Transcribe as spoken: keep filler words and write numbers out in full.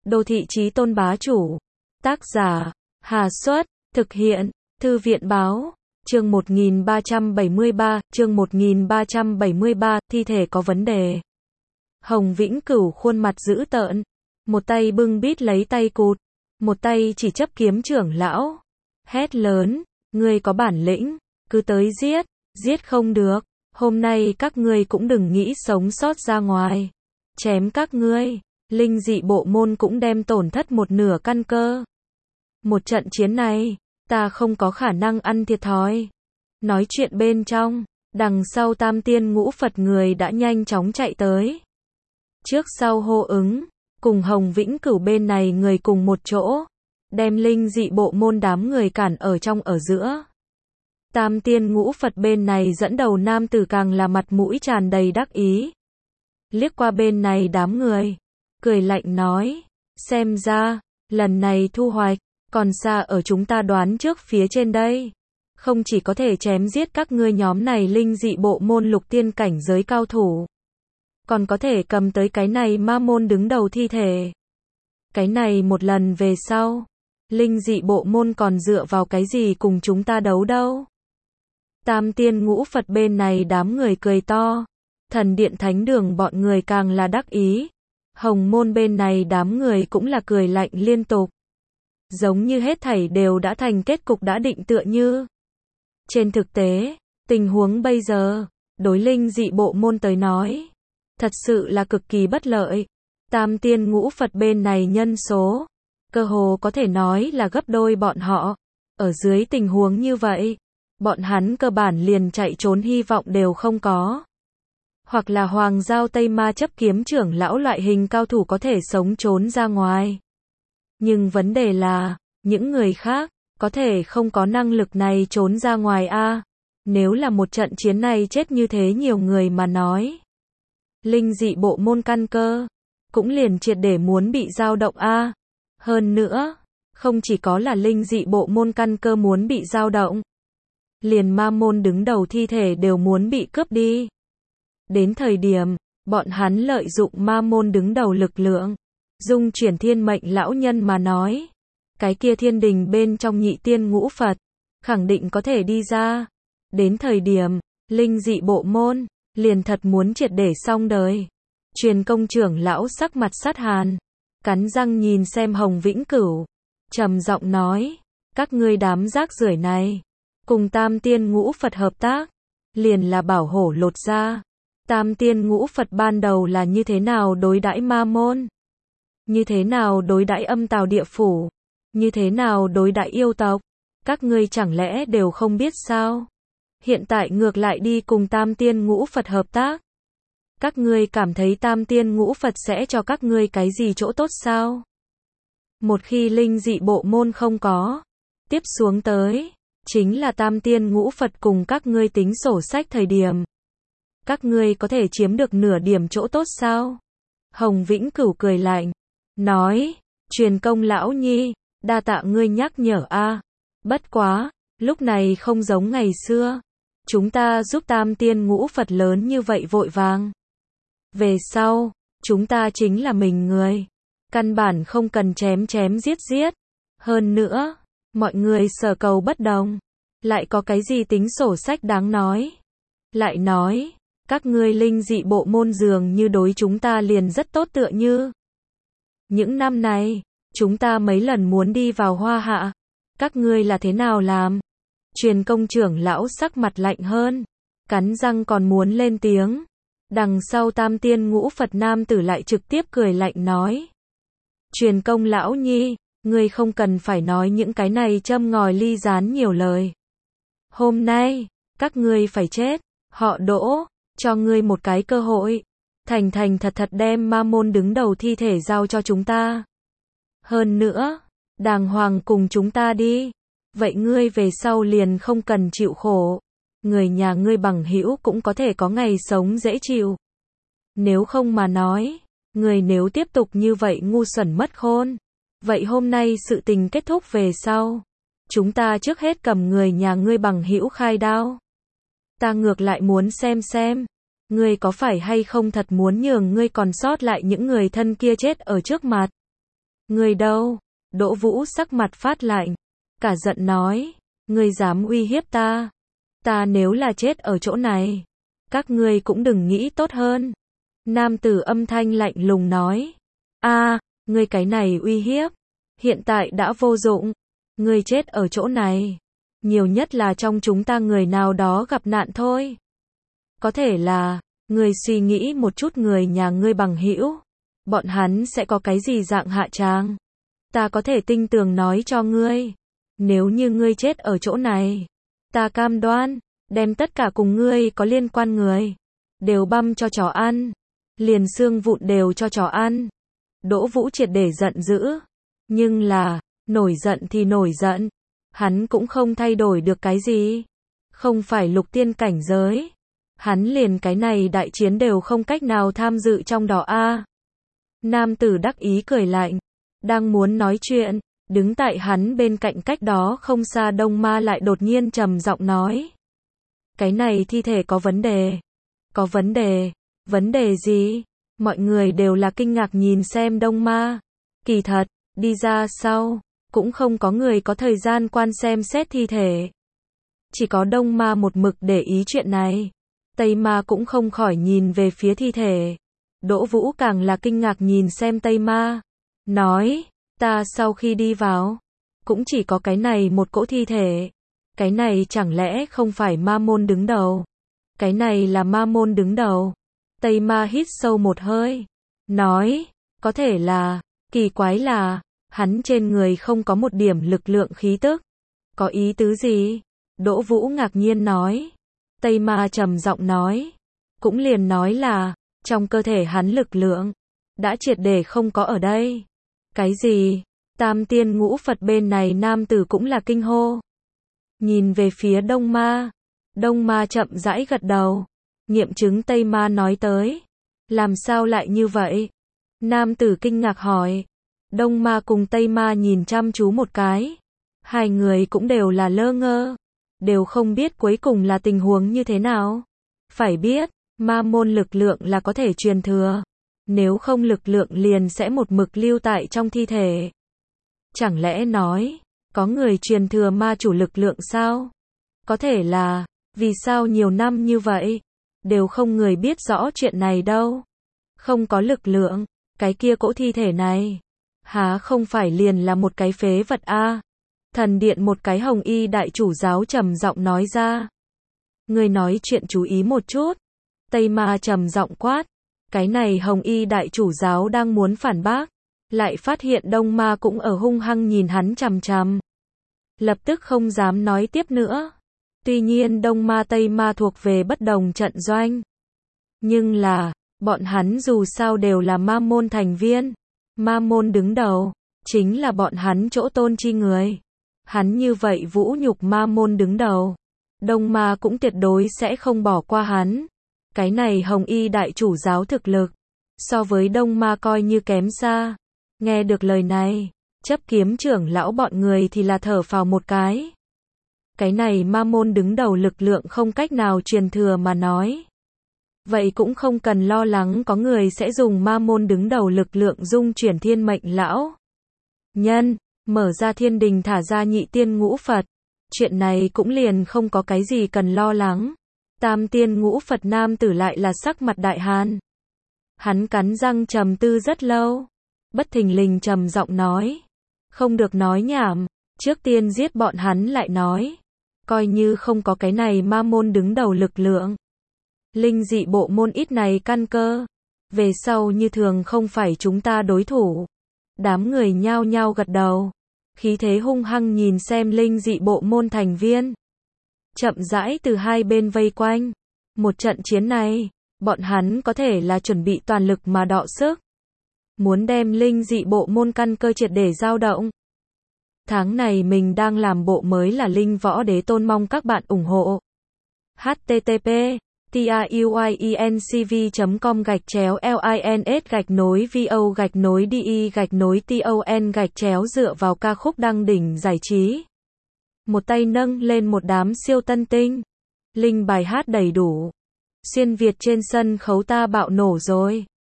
Đô thị chí tôn bá chủ. Tác giả, Hà Xuất, thực hiện, Thư viện báo. Chương một nghìn ba trăm bảy mươi ba, chương một nghìn ba trăm bảy mươi ba, thi thể có vấn đề. Hồng Vĩnh Cửu khuôn mặt dữ tợn, một tay bưng bít lấy tay cụt, một tay chỉ chấp kiếm trưởng lão, hét lớn, ngươi có bản lĩnh, cứ tới giết, giết không được, hôm nay các ngươi cũng đừng nghĩ sống sót ra ngoài, chém các ngươi, linh dị bộ môn cũng đem tổn thất một nửa căn cơ. Một trận chiến này, ta không có khả năng ăn thiệt thòi. Nói chuyện bên trong, đằng sau Tam Tiên Ngũ Phật người đã nhanh chóng chạy tới. Trước sau hô ứng, cùng Hồng Vĩnh Cửu bên này người cùng một chỗ, đem linh dị bộ môn đám người cản ở trong ở giữa. Tam Tiên Ngũ Phật bên này dẫn đầu nam tử càng là mặt mũi tràn đầy đắc ý. Liếc qua bên này đám người, cười lạnh nói, xem ra, lần này thu hoạch, còn xa ở chúng ta đoán trước phía trên đây. Không chỉ có thể chém giết các ngươi nhóm này linh dị bộ môn lục tiên cảnh giới cao thủ, còn có thể cầm tới cái này ma môn đứng đầu thi thể. Cái này một lần về sau, linh dị bộ môn còn dựa vào cái gì cùng chúng ta đấu đâu. Tam Tiên Ngũ Phật bên này đám người cười to, Thần Điện Thánh Đường bọn người càng là đắc ý. Hồng môn bên này đám người cũng là cười lạnh liên tục. Giống như hết thảy đều đã thành kết cục đã định tựa như. Trên thực tế, tình huống bây giờ, đối linh dị bộ môn tới nói, thật sự là cực kỳ bất lợi. Tam Tiên Ngũ Phật bên này nhân số, cơ hồ có thể nói là gấp đôi bọn họ. Ở dưới tình huống như vậy, bọn hắn cơ bản liền chạy trốn hy vọng đều không có. Hoặc là Hoàng Giao Tây Ma chấp kiếm trưởng lão loại hình cao thủ có thể sống trốn ra ngoài. Nhưng vấn đề là, những người khác, có thể không có năng lực này trốn ra ngoài a. Nếu là một trận chiến này chết như thế nhiều người mà nói. Linh dị bộ môn căn cơ, cũng liền triệt để muốn bị dao động a. Hơn nữa, không chỉ có là linh dị bộ môn căn cơ muốn bị dao động. Liền ma môn đứng đầu thi thể đều muốn bị cướp đi. Đến thời điểm, bọn hắn lợi dụng ma môn đứng đầu lực lượng. Dung chuyển thiên mệnh lão nhân mà nói. Cái kia thiên đình bên trong nhị tiên ngũ Phật, khẳng định có thể đi ra. Đến thời điểm, linh dị bộ môn, liền thật muốn triệt để xong đời. Truyền công trưởng lão sắc mặt sát hàn, cắn răng nhìn xem Hồng Vĩnh Cửu, trầm giọng nói, các ngươi đám rác rưởi này, cùng Tam Tiên Ngũ Phật hợp tác, liền là bảo hổ lột da. Tam Tiên Ngũ Phật ban đầu là như thế nào đối đãi ma môn? Như thế nào đối đãi âm tào địa phủ? Như thế nào đối đãi yêu tộc? Các ngươi chẳng lẽ đều không biết sao? Hiện tại ngược lại đi cùng Tam Tiên Ngũ Phật hợp tác. Các ngươi cảm thấy Tam Tiên Ngũ Phật sẽ cho các ngươi cái gì chỗ tốt sao? Một khi linh dị bộ môn không có, tiếp xuống tới, chính là Tam Tiên Ngũ Phật cùng các ngươi tính sổ sách thời điểm. Các ngươi có thể chiếm được nửa điểm chỗ tốt sao? Hồng Vĩnh Cửu cười lạnh, nói, truyền công lão nhi, đa tạ ngươi nhắc nhở a. Bất quá, lúc này không giống ngày xưa. Chúng ta giúp Tam Tiên Ngũ Phật lớn như vậy vội vàng. Về sau, chúng ta chính là mình người. Căn bản không cần chém chém giết giết. Hơn nữa, mọi người sở cầu bất đồng. Lại có cái gì tính sổ sách đáng nói. Lại nói, các ngươi linh dị bộ môn dường như đối chúng ta liền rất tốt tựa như. Những năm này, chúng ta mấy lần muốn đi vào Hoa Hạ. Các ngươi là thế nào làm? Truyền công trưởng lão sắc mặt lạnh hơn, cắn răng còn muốn lên tiếng. Đằng sau Tam Tiên Ngũ Phật nam tử lại trực tiếp cười lạnh nói. Truyền công lão nhi, ngươi không cần phải nói những cái này châm ngòi ly gián nhiều lời. Hôm nay, các ngươi phải chết, họ Đỗ, cho ngươi một cái cơ hội. Thành thành thật thật đem ma môn đứng đầu thi thể giao cho chúng ta. Hơn nữa, đàng hoàng cùng chúng ta đi. Vậy ngươi về sau liền không cần chịu khổ. Người nhà ngươi bằng hữu cũng có thể có ngày sống dễ chịu. Nếu không mà nói, người nếu tiếp tục như vậy ngu xuẩn mất khôn. Vậy hôm nay sự tình kết thúc về sau. Chúng ta trước hết cầm người nhà ngươi bằng hữu khai đao. Ta ngược lại muốn xem xem. Ngươi có phải hay không thật muốn nhường ngươi còn sót lại những người thân kia chết ở trước mặt. Người đâu? Đỗ Vũ sắc mặt phát lạnh, cả giận nói, ngươi dám uy hiếp ta? Ta nếu là chết ở chỗ này, các ngươi cũng đừng nghĩ tốt hơn. Nam tử âm thanh lạnh lùng nói, a, ngươi cái này uy hiếp, hiện tại đã vô dụng, ngươi chết ở chỗ này, nhiều nhất là trong chúng ta người nào đó gặp nạn thôi. Có thể là, ngươi suy nghĩ một chút người nhà ngươi bằng hữu, bọn hắn sẽ có cái gì dạng hạ tràng. Ta có thể tinh tường nói cho ngươi, nếu như ngươi chết ở chỗ này, ta cam đoan, đem tất cả cùng ngươi có liên quan người, đều băm cho chó ăn, liền xương vụn đều cho chó ăn. Đỗ Vũ triệt để giận dữ, nhưng là, nổi giận thì nổi giận, hắn cũng không thay đổi được cái gì, không phải lục tiên cảnh giới, hắn liền cái này đại chiến đều không cách nào tham dự trong đó a. Nam tử đắc ý cười lạnh, đang muốn nói chuyện, đứng tại hắn bên cạnh cách đó không xa Đông Ma lại đột nhiên trầm giọng nói, cái này thi thể có vấn đề. Có vấn đề? Vấn đề gì? Mọi người đều là kinh ngạc nhìn xem Đông Ma. Kỳ thật, đi ra sau, cũng không có người có thời gian quan xem xét thi thể. Chỉ có Đông Ma một mực để ý chuyện này. Tây Ma cũng không khỏi nhìn về phía thi thể. Đỗ Vũ càng là kinh ngạc nhìn xem Tây Ma. Nói, ta sau khi đi vào, cũng chỉ có cái này một cỗ thi thể. Cái này chẳng lẽ không phải ma môn đứng đầu? Cái này là ma môn đứng đầu. Tây Ma hít sâu một hơi, nói, có thể là, kỳ quái là, hắn trên người không có một điểm lực lượng khí tức. Có ý tứ gì? Đỗ Vũ ngạc nhiên nói. Tây Ma trầm giọng nói, cũng liền nói là, trong cơ thể hắn lực lượng, đã triệt để không có ở đây. Cái gì? Tam tiên ngũ Phật bên này nam tử cũng là kinh hô. Nhìn về phía Đông Ma. Đông Ma chậm rãi gật đầu. Nghiệm chứng Tây Ma nói tới. Làm sao lại như vậy? Nam tử kinh ngạc hỏi. Đông Ma cùng Tây Ma nhìn chăm chú một cái. Hai người cũng đều là lơ ngơ. Đều không biết cuối cùng là tình huống như thế nào. Phải biết, ma môn lực lượng là có thể truyền thừa. Nếu không lực lượng liền sẽ một mực lưu tại trong thi thể. Chẳng lẽ nói, có người truyền thừa ma chủ lực lượng sao? Có thể là, vì sao nhiều năm như vậy, đều không người biết rõ chuyện này đâu. Không có lực lượng, cái kia cỗ thi thể này, há không phải liền là một cái phế vật a? Thần điện một cái hồng y đại chủ giáo trầm giọng nói ra. Người nói chuyện chú ý một chút. Tây Ma trầm giọng quát. Cái này hồng y đại chủ giáo đang muốn phản bác, lại phát hiện Đông Ma cũng ở hung hăng nhìn hắn chằm chằm. Lập tức không dám nói tiếp nữa. Tuy nhiên Đông Ma Tây Ma thuộc về bất đồng trận doanh. Nhưng là, bọn hắn dù sao đều là ma môn thành viên. Ma môn đứng đầu, chính là bọn hắn chỗ tôn chi người. Hắn như vậy vũ nhục ma môn đứng đầu. Đông Ma cũng tuyệt đối sẽ không bỏ qua hắn. Cái này hồng y đại chủ giáo thực lực, so với Đông Ma coi như kém xa. Nghe được lời này, chấp kiếm trưởng lão bọn người thì là thở phào một cái. Cái này ma môn đứng đầu lực lượng không cách nào truyền thừa mà nói. Vậy cũng không cần lo lắng có người sẽ dùng ma môn đứng đầu lực lượng dung chuyển thiên mệnh lão nhân, mở ra thiên đình thả ra nhị tiên ngũ Phật. Chuyện này cũng liền không có cái gì cần lo lắng. Tam tiên ngũ Phật nam tử lại là sắc mặt đại hàn. Hắn cắn răng trầm tư rất lâu. Bất thình lình trầm giọng nói. Không được nói nhảm, trước tiên giết bọn hắn lại nói. Coi như không có cái này ma môn đứng đầu lực lượng. Linh dị bộ môn ít này căn cơ. Về sau như thường không phải chúng ta đối thủ. Đám người nhao nhao gật đầu. Khí thế hung hăng nhìn xem linh dị bộ môn thành viên. Chậm rãi từ hai bên vây quanh. Một trận chiến này, bọn hắn có thể là chuẩn bị toàn lực mà đọ sức. Muốn đem linh dị bộ môn căn cơ triệt để dao động. Tháng này mình đang làm bộ mới là Linh Võ Đế Tôn, mong các bạn ủng hộ. h t t p tuyinc v com gạch chéo lins gạch nối vo gạch nối de gạch nối ton gạch chéo dựa vào ca khúc đăng đỉnh giải trí. Một tay nâng lên một đám siêu tân tinh. Linh bài hát đầy đủ. Xuyên Việt trên sân khấu ta bạo nổ rồi.